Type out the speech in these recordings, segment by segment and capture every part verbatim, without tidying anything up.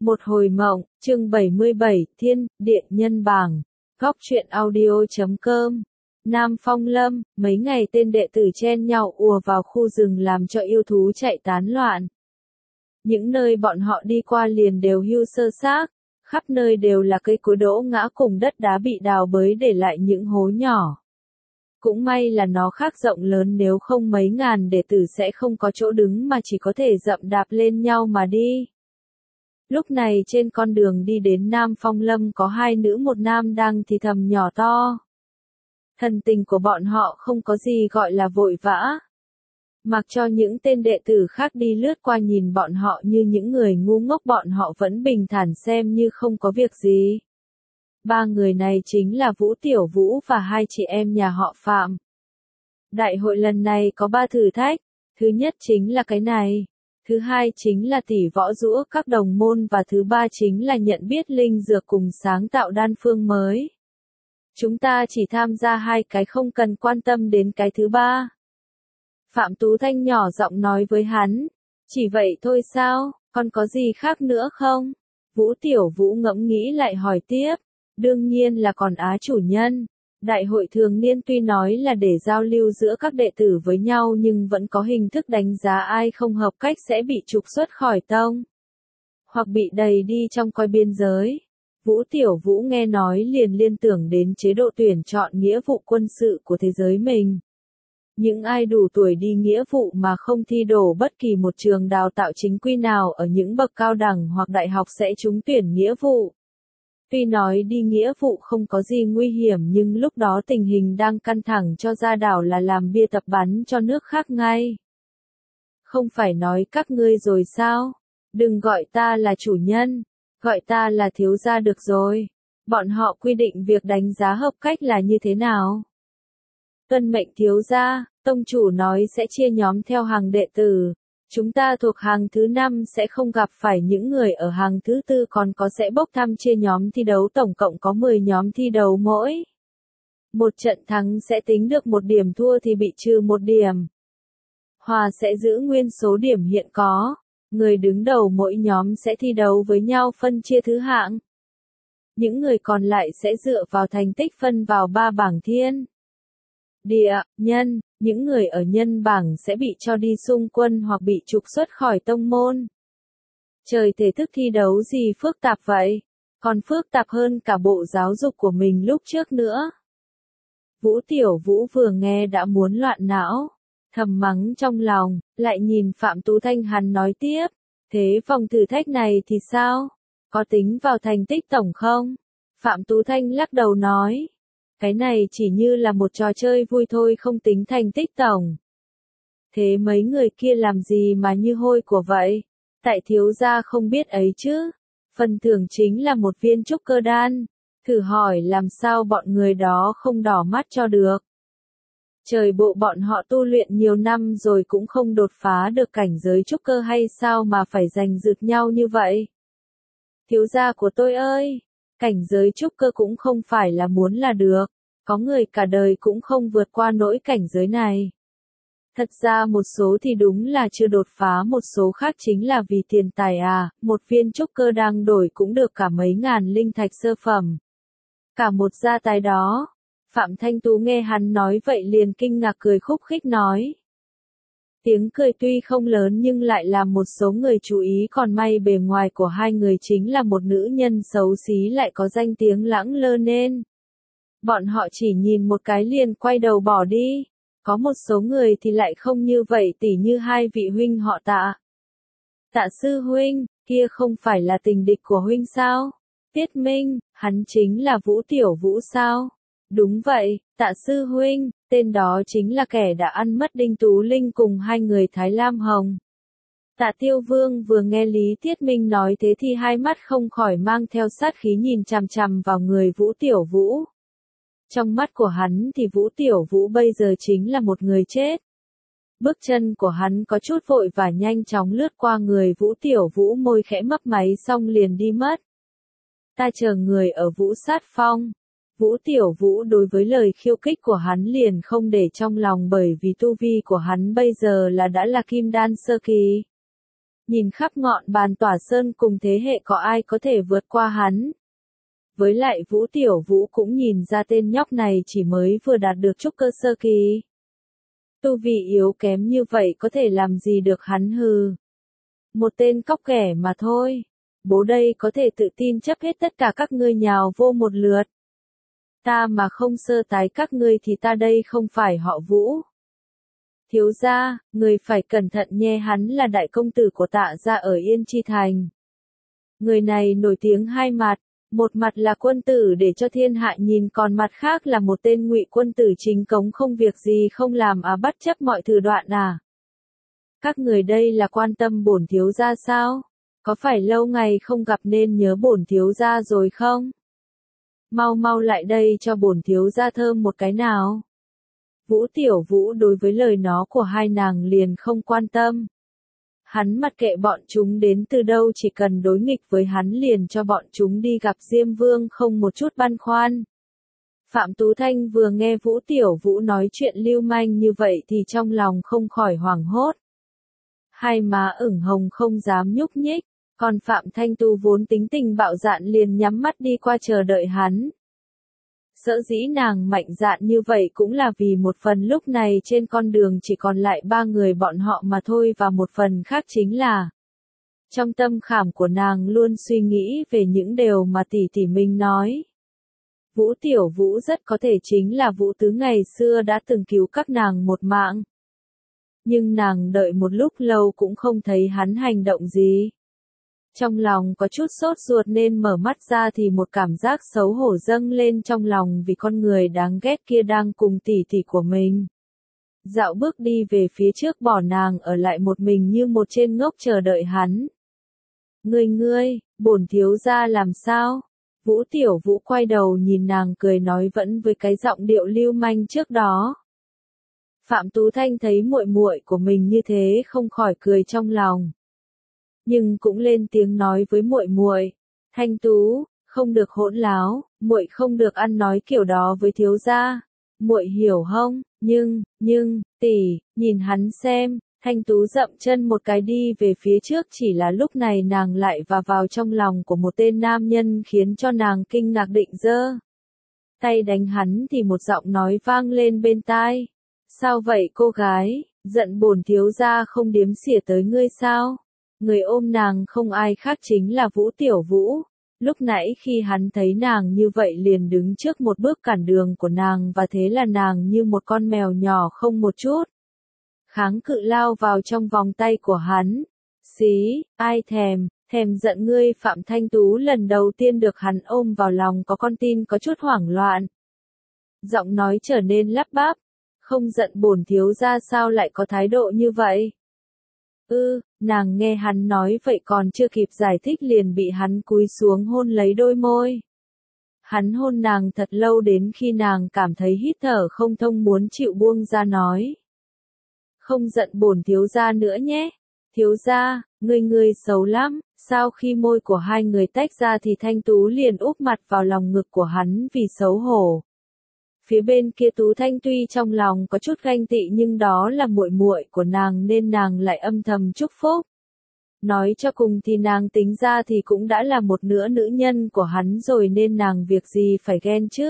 Một hồi mộng, chương bảy mươi bảy, Thiên, Điện Nhân Bảng. Góc truyện audio chấm com. Nam Phong Lâm, mấy ngày tên đệ tử chen nhau ùa vào khu rừng làm cho yêu thú chạy tán loạn. Những nơi bọn họ đi qua liền đều hưu sơ xác, khắp nơi đều là cây cối đổ ngã cùng đất đá bị đào bới để lại những hố nhỏ. Cũng may là nó khác rộng lớn, nếu không mấy ngàn đệ tử sẽ không có chỗ đứng mà chỉ có thể dậm đạp lên nhau mà đi. Lúc này trên con đường đi đến Nam Phong Lâm có hai nữ một nam đang thì thầm nhỏ to. Thần tình của bọn họ không có gì gọi là vội vã. Mặc cho những tên đệ tử khác đi lướt qua nhìn bọn họ như những người ngu ngốc, bọn họ vẫn bình thản xem như không có việc gì. Ba người này chính là Vũ Tiểu Vũ và hai chị em nhà họ Phạm. Đại hội lần này có ba thử thách. Thứ nhất chính là cái này. Thứ hai chính là tỷ võ giũa các đồng môn và thứ ba chính là nhận biết linh dược cùng sáng tạo đan phương mới. Chúng ta chỉ tham gia hai cái, không cần quan tâm đến cái thứ ba. Phạm Tú Thanh nhỏ giọng nói với hắn. Chỉ vậy thôi sao, còn có gì khác nữa không? Vũ Tiểu Vũ ngẫm nghĩ lại hỏi tiếp. Đương nhiên là còn Á chủ nhân. Đại hội thường niên tuy nói là để giao lưu giữa các đệ tử với nhau nhưng vẫn có hình thức đánh giá ai không hợp cách sẽ bị trục xuất khỏi tông. Hoặc bị đày đi trong coi biên giới. Vũ Tiểu Vũ nghe nói liền liên tưởng đến chế độ tuyển chọn nghĩa vụ quân sự của thế giới mình. Những ai đủ tuổi đi nghĩa vụ mà không thi đỗ bất kỳ một trường đào tạo chính quy nào ở những bậc cao đẳng hoặc đại học sẽ trúng tuyển nghĩa vụ. Tuy nói đi nghĩa vụ không có gì nguy hiểm nhưng lúc đó tình hình đang căng thẳng, cho ra đảo là làm bia tập bắn cho nước khác ngay. Không phải nói các ngươi rồi sao? Đừng gọi ta là chủ nhân, gọi ta là thiếu gia được rồi. Bọn họ quy định việc đánh giá hợp cách là như thế nào? Tuân mệnh thiếu gia, tông chủ nói sẽ chia nhóm theo hàng đệ tử. Chúng ta thuộc hàng thứ năm sẽ không gặp phải những người ở hàng thứ tư, còn có sẽ bốc thăm chia nhóm thi đấu, tổng cộng có mười nhóm thi đấu mỗi. Một trận thắng sẽ tính được một điểm, thua thì bị trừ một điểm. Hòa sẽ giữ nguyên số điểm hiện có. Người đứng đầu mỗi nhóm sẽ thi đấu với nhau phân chia thứ hạng. Những người còn lại sẽ dựa vào thành tích phân vào ba bảng thiên, địa, nhân. Những người ở nhân bảng sẽ bị cho đi xung quân hoặc bị trục xuất khỏi tông môn. Trời, thể thức thi đấu gì phức tạp vậy? Còn phức tạp hơn cả bộ giáo dục của mình lúc trước nữa. Vũ Tiểu Vũ vừa nghe đã muốn loạn não, thầm mắng trong lòng, lại nhìn Phạm Tú Thanh, hắn nói tiếp. Thế vòng thử thách này thì sao? Có tính vào thành tích tổng không? Phạm Tú Thanh lắc đầu nói. Cái này chỉ như là một trò chơi vui thôi, không tính thành tích tổng. Thế mấy người kia làm gì mà như hôi của vậy? Tại thiếu gia không biết ấy chứ. Phần thưởng chính là một viên trúc cơ đan. Thử hỏi làm sao bọn người đó không đỏ mắt cho được. Trời, bộ bọn họ tu luyện nhiều năm rồi cũng không đột phá được cảnh giới trúc cơ hay sao mà phải giành giật nhau như vậy? Thiếu gia của tôi ơi! Cảnh giới trúc cơ cũng không phải là muốn là được. Có người cả đời cũng không vượt qua nỗi cảnh giới này. Thật ra một số thì đúng là chưa đột phá, một số khác chính là vì tiền tài à, một viên trúc cơ đang đổi cũng được cả mấy ngàn linh thạch sơ phẩm. Cả một gia tài đó. Phạm Thanh Tú nghe hắn nói vậy liền kinh ngạc cười khúc khích nói. Tiếng cười tuy không lớn nhưng lại làm một số người chú ý, còn may bề ngoài của hai người chính là một nữ nhân xấu xí lại có danh tiếng lẳng lơ nên bọn họ chỉ nhìn một cái liền quay đầu bỏ đi. Có một số người thì lại không như vậy, tỉ như hai vị huynh họ Tạ. Tạ sư huynh, kia không phải là tình địch của huynh sao? Tiết Minh, hắn chính là Vũ Tiểu Vũ sao? Đúng vậy, Tạ sư huynh, tên đó chính là kẻ đã ăn mất Đinh Tú Linh cùng hai người Thái Lam Hồng. Tạ Tiêu Vương vừa nghe Lý Tiết Minh nói thế thì hai mắt không khỏi mang theo sát khí nhìn chằm chằm vào người Vũ Tiểu Vũ. Trong mắt của hắn thì Vũ Tiểu Vũ bây giờ chính là một người chết. Bước chân của hắn có chút vội và nhanh chóng lướt qua người Vũ Tiểu Vũ, môi khẽ mấp máy xong liền đi mất. Ta chờ người ở Vũ Sát Phong. Vũ Tiểu Vũ đối với lời khiêu khích của hắn liền không để trong lòng, bởi vì tu vi của hắn bây giờ là đã là kim đan sơ kỳ. nhìn khắp ngọn bàn tỏa sơn cùng thế hệ có ai có thể vượt qua hắn. Với lại Vũ Tiểu Vũ cũng nhìn ra tên nhóc này chỉ mới vừa đạt được trúc cơ sơ kỳ. Tu vị yếu kém như vậy có thể làm gì được hắn hừ. Một tên cóc ghẻ mà thôi. Bố đây có thể tự tin chấp hết tất cả các ngươi nhào vô một lượt. Ta mà không sơ tái các ngươi thì ta đây không phải họ Vũ. Thiếu gia, người phải cẩn thận nhé, hắn là đại công tử của Tạ gia ở Yên Chi Thành. Người này nổi tiếng hai mặt, một mặt là quân tử để cho thiên hạ nhìn, còn mặt khác là một tên ngụy quân tử chính cống không việc gì không làm à bất chấp mọi thủ đoạn à. Các người đây là quan tâm bổn thiếu gia sao? Có phải lâu ngày không gặp nên nhớ bổn thiếu gia rồi không? Mau mau lại đây cho bổn thiếu gia thơm một cái nào. Vũ Tiểu Vũ đối với lời nó của hai nàng liền không quan tâm. Hắn mặc kệ bọn chúng đến từ đâu, chỉ cần đối nghịch với hắn liền cho bọn chúng đi gặp Diêm Vương không một chút băn khoăn. Phạm Tú Thanh vừa nghe Vũ Tiểu Vũ nói chuyện lưu manh như vậy thì trong lòng không khỏi hoảng hốt. Hai má ửng hồng không dám nhúc nhích, còn Phạm Thanh Tu vốn tính tình bạo dạn liền nhắm mắt đi qua chờ đợi hắn. Sở dĩ nàng mạnh dạn như vậy cũng là vì một phần lúc này trên con đường chỉ còn lại ba người bọn họ mà thôi, và một phần khác chính là trong tâm khảm của nàng luôn suy nghĩ về những điều mà tỷ tỷ mình nói. Vũ Tiểu Vũ rất có thể chính là Vũ Tứ ngày xưa đã từng cứu các nàng một mạng. Nhưng nàng đợi một lúc lâu cũng không thấy hắn hành động gì. Trong lòng có chút sốt ruột nên mở mắt ra thì một cảm giác xấu hổ dâng lên trong lòng vì con người đáng ghét kia đang cùng tỷ tỷ của mình. Dạo bước đi về phía trước bỏ nàng ở lại một mình như một tên ngốc chờ đợi hắn. Ngươi ngươi, bổn thiếu gia làm sao? Vũ Tiểu Vũ quay đầu nhìn nàng cười nói vẫn với cái giọng điệu lưu manh trước đó. Phạm Tú Thanh thấy muội muội của mình như thế không khỏi cười trong lòng. Nhưng cũng lên tiếng nói với muội muội, Thanh Tú, không được hỗn láo, muội không được ăn nói kiểu đó với thiếu gia, muội hiểu không? Nhưng, nhưng, tỷ, nhìn hắn xem. Thanh Tú dậm chân một cái đi về phía trước, chỉ là lúc này nàng lại va vào trong lòng của một tên nam nhân khiến cho nàng kinh ngạc, định giơ tay đánh hắn thì một giọng nói vang lên bên tai. Sao vậy cô gái, giận bổn thiếu gia không đếm xỉa tới ngươi sao? Người ôm nàng không ai khác chính là Vũ Tiểu Vũ. Lúc nãy khi hắn thấy nàng như vậy liền đứng trước một bước cản đường của nàng, và thế là nàng như một con mèo nhỏ không một chút kháng cự lao vào trong vòng tay của hắn. Xí, ai thèm, thèm giận ngươi. Phạm Thanh Tú lần đầu tiên được hắn ôm vào lòng có con tin có chút hoảng loạn. Giọng nói trở nên lắp bắp, không giận bổn thiếu gia sao lại có thái độ như vậy? Ư, ừ, nàng nghe hắn nói vậy còn chưa kịp giải thích liền bị hắn cúi xuống hôn lấy đôi môi. Hắn hôn nàng thật lâu đến khi nàng cảm thấy hít thở không thông muốn chịu buông ra nói. Không giận bổn thiếu gia nữa nhé. Thiếu gia, ngươi ngươi xấu lắm. Sau khi môi của hai người tách ra thì Thanh Tú liền úp mặt vào lòng ngực của hắn vì xấu hổ. Phía bên kia Tú Thanh tuy trong lòng có chút ganh tị nhưng đó là muội muội của nàng nên nàng lại âm thầm chúc phúc. Nói cho cùng thì nàng tính ra thì cũng đã là một nửa nữ nhân của hắn rồi nên nàng việc gì phải ghen chứ.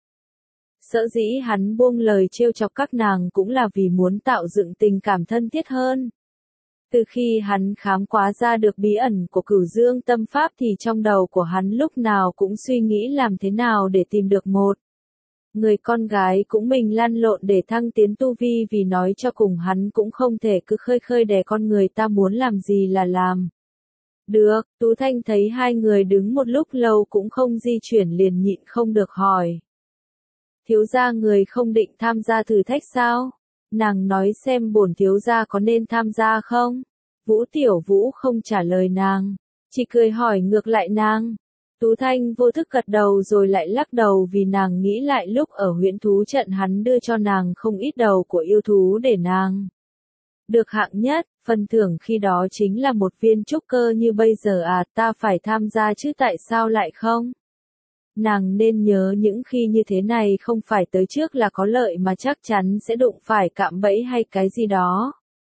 Sở dĩ hắn buông lời trêu chọc các nàng cũng là vì muốn tạo dựng tình cảm thân thiết hơn. Từ khi hắn khám phá ra được bí ẩn của Cửu Dương Tâm Pháp thì trong đầu của hắn lúc nào cũng suy nghĩ làm thế nào để tìm được một người con gái cũng mình lăn lộn để thăng tiến tu vi, vì nói cho cùng hắn cũng không thể cứ khơi khơi đè con người ta muốn làm gì là làm. Được, Tú Thanh thấy hai người đứng một lúc lâu cũng không di chuyển liền nhịn không được hỏi. Thiếu gia người không định tham gia thử thách sao? Nàng nói xem bổn thiếu gia có nên tham gia không? Vũ Tiểu Vũ không trả lời nàng, chỉ cười hỏi ngược lại nàng. Tú Thanh vô thức gật đầu rồi lại lắc đầu vì nàng nghĩ lại lúc ở huyễn thú trận hắn đưa cho nàng không ít đầu của yêu thú để nàng được hạng nhất, phần thưởng khi đó chính là một viên trúc cơ như bây giờ à, ta phải tham gia chứ tại sao lại không? Nàng nên nhớ những khi như thế này không phải tới trước là có lợi mà chắc chắn sẽ đụng phải cạm bẫy hay cái gì đó.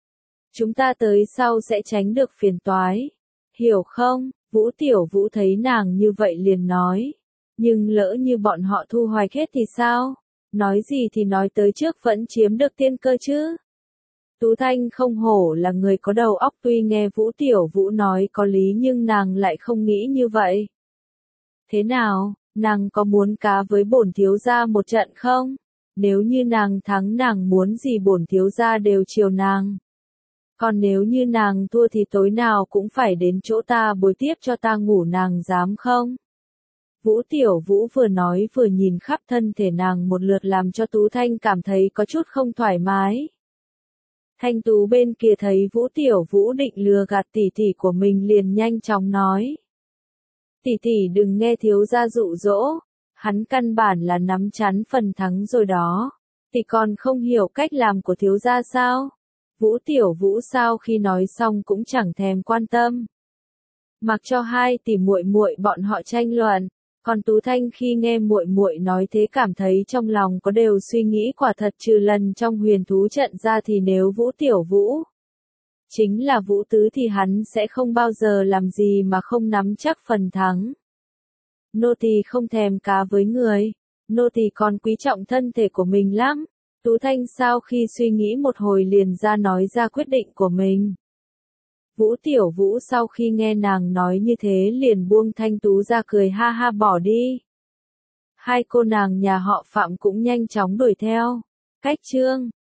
Chúng ta tới sau sẽ tránh được phiền toái. Hiểu không? Vũ Tiểu Vũ thấy nàng như vậy liền nói. Nhưng lỡ như bọn họ thu hoạch hết thì sao? Nói gì thì nói tới trước vẫn chiếm được tiên cơ chứ. Tú Thanh không hổ là người có đầu óc, tuy nghe Vũ Tiểu Vũ nói có lý nhưng nàng lại không nghĩ như vậy. Thế nào, nàng có muốn cá với bổn thiếu gia một trận không? Nếu như nàng thắng nàng muốn gì bổn thiếu gia đều chiều nàng. Còn nếu như nàng thua thì tối nào cũng phải đến chỗ ta bồi tiếp cho ta ngủ, nàng dám không? Vũ Tiểu Vũ vừa nói vừa nhìn khắp thân thể nàng một lượt làm cho Tú Thanh cảm thấy có chút không thoải mái. Thanh Tú bên kia thấy Vũ Tiểu Vũ định lừa gạt tỷ tỷ của mình liền nhanh chóng nói. Tỷ tỷ đừng nghe thiếu gia dụ dỗ, hắn căn bản là nắm chắn phần thắng rồi đó. Tỷ còn không hiểu cách làm của thiếu gia sao? Vũ Tiểu Vũ sau khi nói xong cũng chẳng thèm quan tâm. Mặc cho hai tỷ muội muội bọn họ tranh luận, còn Tú Thanh khi nghe muội muội nói thế cảm thấy trong lòng có đều suy nghĩ, quả thật trừ lần trong huyền thú trận ra thì nếu Vũ Tiểu Vũ chính là Vũ Tứ thì hắn sẽ không bao giờ làm gì mà không nắm chắc phần thắng. Nô tỳ không thèm cá với người, nô tỳ còn quý trọng thân thể của mình lắm. Tú Thanh sau khi suy nghĩ một hồi liền ra nói ra quyết định của mình. Vũ Tiểu Vũ sau khi nghe nàng nói như thế liền buông Thanh Tú ra cười ha ha bỏ đi. Hai cô nàng nhà họ Phạm cũng nhanh chóng đuổi theo. Cách chương